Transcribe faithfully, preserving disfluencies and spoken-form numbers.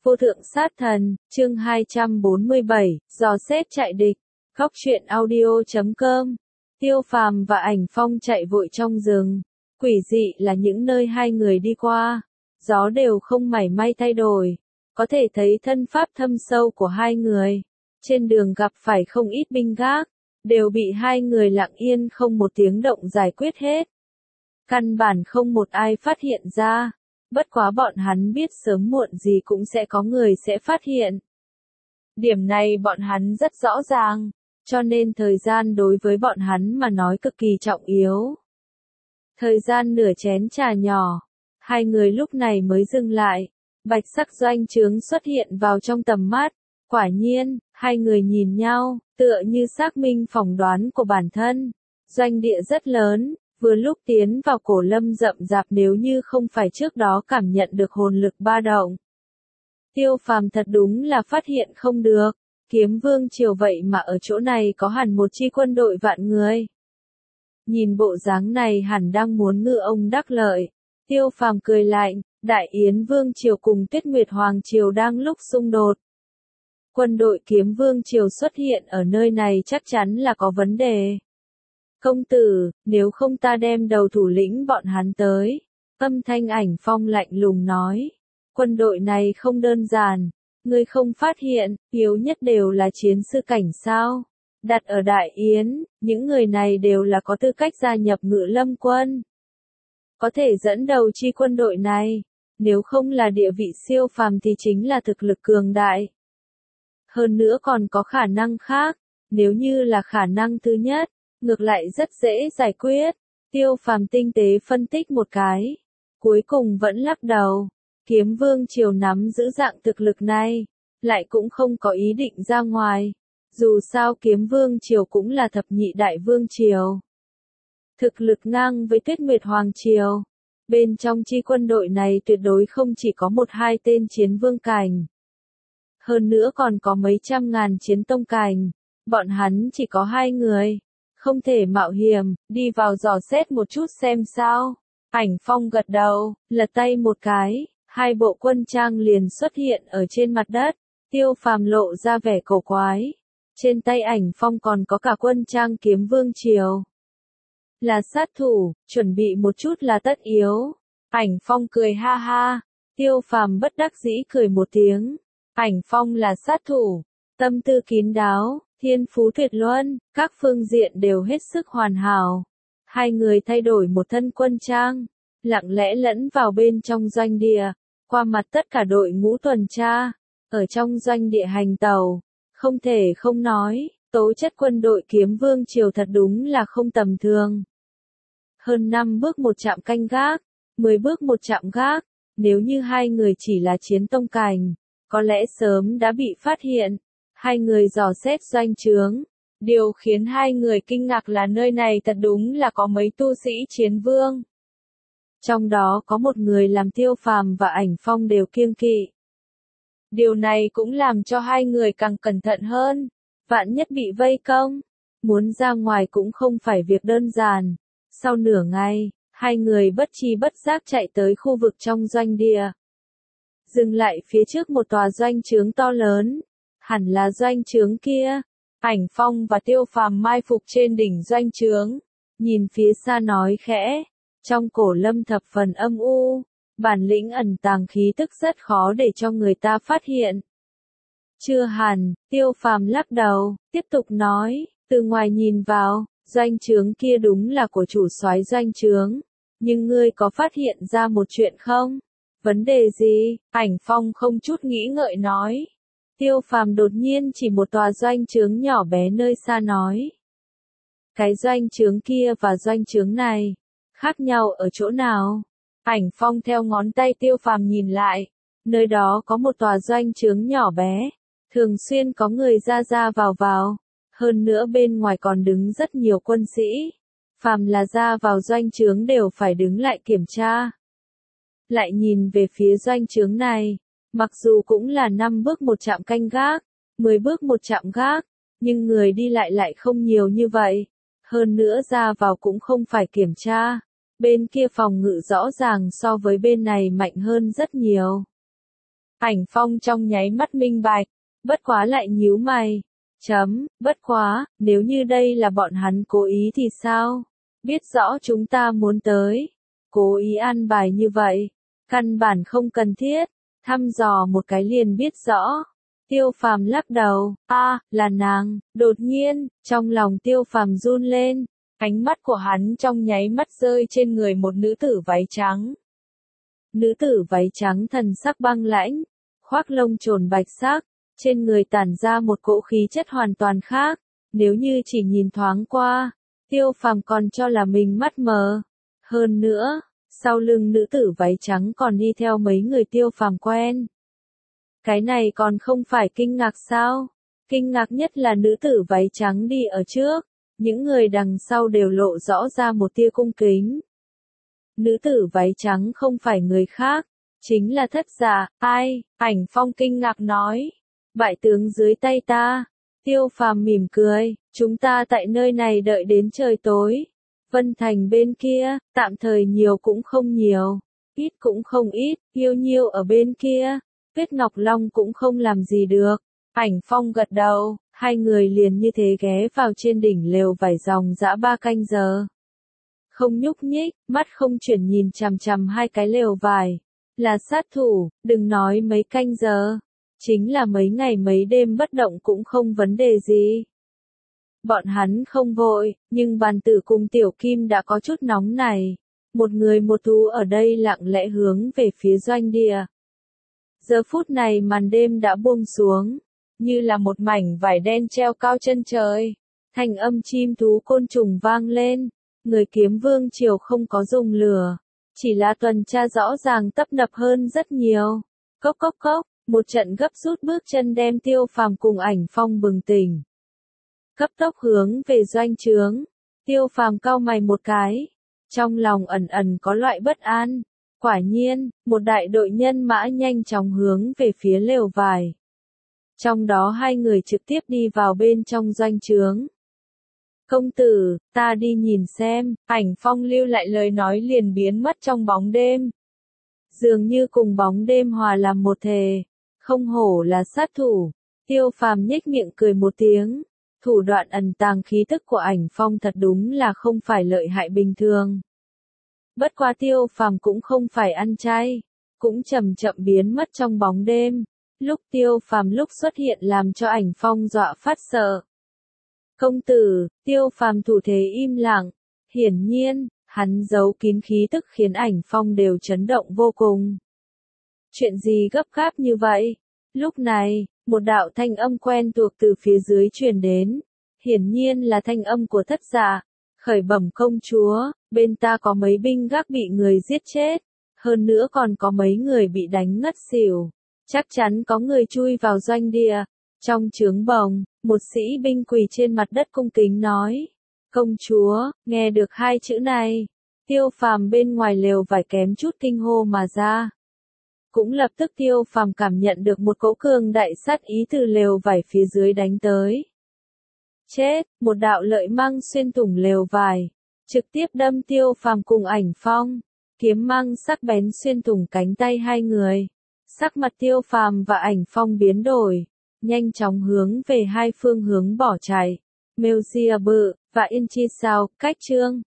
Vô thượng sát thần, chương hai trăm bốn mươi bảy, dò xét chạy địch. Góc truyện audio chấm com. Tiêu Phàm và Ảnh Phong chạy vội trong rừng. Quỷ dị là những nơi hai người đi qua, gió đều không mảy may thay đổi. Có thể thấy thân pháp thâm sâu của hai người. Trên đường gặp phải không ít binh gác, đều bị hai người lặng yên không một tiếng động giải quyết hết. Căn bản không một ai phát hiện ra. Bất quá bọn hắn biết sớm muộn gì cũng sẽ có người sẽ phát hiện. Điểm này bọn hắn rất rõ ràng, cho nên thời gian đối với bọn hắn mà nói cực kỳ trọng yếu. Thời gian nửa chén trà nhỏ, hai người lúc này mới dừng lại, bạch sắc doanh trướng xuất hiện vào trong tầm mắt. Quả nhiên, hai người nhìn nhau, tựa như xác minh phỏng đoán của bản thân. Doanh địa rất lớn. Vừa lúc tiến vào cổ lâm rậm rạp, nếu như không phải trước đó cảm nhận được hồn lực ba động. Tiêu Phàm thật đúng là phát hiện không được, Kiếm Vương Triều vậy mà ở chỗ này có hẳn một chi quân đội vạn người. Nhìn bộ dáng này hẳn đang muốn ngư ông đắc lợi. Tiêu Phàm cười lạnh, Đại Yến Vương Triều cùng Tuyết Nguyệt Hoàng Triều đang lúc xung đột. Quân đội Kiếm Vương Triều xuất hiện ở nơi này chắc chắn là có vấn đề. Công tử, nếu không ta đem đầu thủ lĩnh bọn hắn tới. Âm thanh Ảnh Phong lạnh lùng nói. Quân đội này không đơn giản. Ngươi không phát hiện, yếu nhất đều là chiến sư cảnh sao. Đặt ở Đại Yến, những người này đều là có tư cách gia nhập Ngự Lâm quân. Có thể dẫn đầu chi quân đội này. Nếu không là địa vị siêu phàm thì chính là thực lực cường đại. Hơn nữa còn có khả năng khác. Nếu như là khả năng thứ nhất, ngược lại rất dễ giải quyết. Tiêu Phàm tinh tế phân tích một cái, cuối cùng vẫn lắc đầu. Kiếm Vương Triều nắm giữ dạng thực lực này, lại cũng không có ý định ra ngoài. Dù sao Kiếm Vương Triều cũng là thập nhị đại vương triều, thực lực ngang với Tuyết Nguyệt Hoàng Triều. Bên trong chi quân đội này tuyệt đối không chỉ có một hai tên chiến vương cảnh, hơn nữa còn có mấy trăm ngàn chiến tông cảnh. Bọn hắn chỉ có hai người, không thể mạo hiểm, đi vào dò xét một chút xem sao. Ảnh Phong gật đầu, lật tay một cái, hai bộ quân trang liền xuất hiện ở trên mặt đất. Tiêu Phàm lộ ra vẻ cổ quái. Trên tay Ảnh Phong còn có cả quân trang Kiếm Vương Triều. Là sát thủ, chuẩn bị một chút là tất yếu. Ảnh Phong cười ha ha. Tiêu Phàm bất đắc dĩ cười một tiếng. Ảnh Phong là sát thủ, tâm tư kín đáo, thiên phú tuyệt luân, các phương diện đều hết sức hoàn hảo. Hai người thay đổi một thân quân trang, lặng lẽ lẫn vào bên trong doanh địa, qua mặt tất cả đội ngũ tuần tra, ở trong doanh địa hành tàu. Không thể không nói, tố chất quân đội Kiếm Vương Triều thật đúng là không tầm thường. Hơn năm bước một trạm canh gác, mười bước một trạm gác, nếu như hai người chỉ là chiến tông cảnh, có lẽ sớm đã bị phát hiện. Hai người dò xét doanh trướng. Điều khiến hai người kinh ngạc là nơi này thật đúng là có mấy tu sĩ chiến vương. Trong đó có một người làm Tiêu Phàm và Ảnh Phong đều kiêng kỵ. Điều này cũng làm cho hai người càng cẩn thận hơn. Vạn nhất bị vây công, muốn ra ngoài cũng không phải việc đơn giản. Sau nửa ngày, hai người bất tri bất giác chạy tới khu vực trong doanh địa. Dừng lại phía trước một tòa doanh trướng to lớn. Hẳn là doanh trướng kia. Ảnh Phong và Tiêu Phàm mai phục trên đỉnh doanh trướng, nhìn phía xa nói khẽ. Trong cổ lâm thập phần âm u, bản lĩnh ẩn tàng khí tức rất khó để cho người ta phát hiện. Chưa hẳn, Tiêu Phàm lắc đầu, tiếp tục nói, từ ngoài nhìn vào, doanh trướng kia đúng là của chủ soái doanh trướng. Nhưng ngươi có phát hiện ra một chuyện không? Vấn đề gì? Ảnh Phong không chút nghĩ ngợi nói. Tiêu Phàm đột nhiên chỉ một tòa doanh trướng nhỏ bé nơi xa nói. Cái doanh trướng kia và doanh trướng này, khác nhau ở chỗ nào? Ảnh Phong theo ngón tay Tiêu Phàm nhìn lại, nơi đó có một tòa doanh trướng nhỏ bé, thường xuyên có người ra ra vào vào, hơn nữa bên ngoài còn đứng rất nhiều quân sĩ. Phàm là ra vào doanh trướng đều phải đứng lại kiểm tra. Lại nhìn về phía doanh trướng này. Mặc dù cũng là năm bước một trạm canh gác, mười bước một trạm gác, nhưng người đi lại lại không nhiều như vậy. Hơn nữa ra vào cũng không phải kiểm tra. Bên kia phòng ngự rõ ràng so với bên này mạnh hơn rất nhiều. Ảnh Phong trong nháy mắt minh bạch, bất quá lại nhíu mày. Chấm, bất quá, nếu như đây là bọn hắn cố ý thì sao? Biết rõ chúng ta muốn tới. Cố ý an bài như vậy. Căn bản không cần thiết. Thăm dò một cái liền biết rõ. Tiêu Phàm lắc đầu, a, à, là nàng. Đột nhiên, trong lòng Tiêu Phàm run lên. Ánh mắt của hắn trong nháy mắt rơi trên người một nữ tử váy trắng. Nữ tử váy trắng thần sắc băng lãnh, khoác lông trồn bạch sắc, trên người tản ra một cỗ khí chất hoàn toàn khác. Nếu như chỉ nhìn thoáng qua, Tiêu Phàm còn cho là mình mắt mờ. Hơn nữa, sau lưng nữ tử váy trắng còn đi theo mấy người Tiêu Phàm quen. Cái này còn không phải kinh ngạc sao? Kinh ngạc nhất là nữ tử váy trắng đi ở trước, những người đằng sau đều lộ rõ ra một tia cung kính. Nữ tử váy trắng không phải người khác, chính là Thất Dạ. Ai? Ảnh Phong kinh ngạc nói. Bại tướng dưới tay ta. Tiêu Phàm mỉm cười, chúng ta tại nơi này đợi đến trời tối. Vân Thành bên kia, tạm thời nhiều cũng không nhiều, ít cũng không ít, yêu nhiêu ở bên kia, Tuyết Ngọc Long cũng không làm gì được. Ảnh Phong gật đầu, hai người liền như thế ghé vào trên đỉnh lều vải dòng dã ba canh giờ. Không nhúc nhích, mắt không chuyển nhìn chằm chằm hai cái lều vải. Là sát thủ, đừng nói mấy canh giờ. Chính là mấy ngày mấy đêm bất động cũng không vấn đề gì. Bọn hắn không vội, nhưng bàn tử cùng Tiểu Kim đã có chút nóng này. Một người một thú ở đây lặng lẽ hướng về phía doanh địa. Giờ phút này màn đêm đã buông xuống, như là một mảnh vải đen treo cao chân trời. Thanh âm chim thú côn trùng vang lên, người kiếm vương triều không có dùng lửa, chỉ là tuần tra rõ ràng tấp nập hơn rất nhiều. Cốc cốc cốc, một trận gấp rút bước chân đem Tiêu Phàm cùng Ảnh Phong bừng tỉnh. Cấp tốc hướng về doanh trướng, Tiêu Phàm cau mày một cái, trong lòng ẩn ẩn có loại bất an. Quả nhiên, một đại đội nhân mã nhanh chóng hướng về phía lều vải. Trong đó hai người trực tiếp đi vào bên trong doanh trướng. Công tử, ta đi nhìn xem. Ảnh Phong lưu lại lời nói liền biến mất trong bóng đêm. Dường như cùng bóng đêm hòa làm một thể. Không hổ là sát thủ. Tiêu Phàm nhếch miệng cười một tiếng. Thủ đoạn ẩn tàng khí tức của Ảnh Phong thật đúng là không phải lợi hại bình thường. Bất quá Tiêu Phàm cũng không phải ăn chay, cũng chậm chậm biến mất trong bóng đêm. Lúc Tiêu Phàm lúc xuất hiện làm cho Ảnh Phong dọa phát sợ. Công tử, Tiêu Phàm thủ thế im lặng, hiển nhiên, hắn giấu kín khí tức khiến Ảnh Phong đều chấn động vô cùng. Chuyện gì gấp gáp như vậy? Lúc này, một đạo thanh âm quen thuộc từ phía dưới truyền đến, hiển nhiên là thanh âm của Thất Dạ. Khởi bẩm công chúa, bên ta có mấy binh gác bị người giết chết, hơn nữa còn có mấy người bị đánh ngất xỉu. Chắc chắn có người chui vào doanh địa. Trong trướng bồng, một sĩ binh quỳ trên mặt đất cung kính nói. Công chúa, nghe được hai chữ này, Tiêu Phàm bên ngoài lều vải kém chút kinh hô mà ra. Cũng lập tức Tiêu Phàm cảm nhận được một cỗ cường đại sát ý từ lều vải phía dưới đánh tới. Chết, một đạo lợi mang xuyên thủng lều vải, trực tiếp đâm Tiêu Phàm cùng Ảnh Phong, kiếm mang sắc bén xuyên thủng cánh tay hai người. Sắc mặt Tiêu Phàm và Ảnh Phong biến đổi, nhanh chóng hướng về hai phương hướng bỏ chạy. Mêu Ria Bự và Yên Chi Sao, cách chương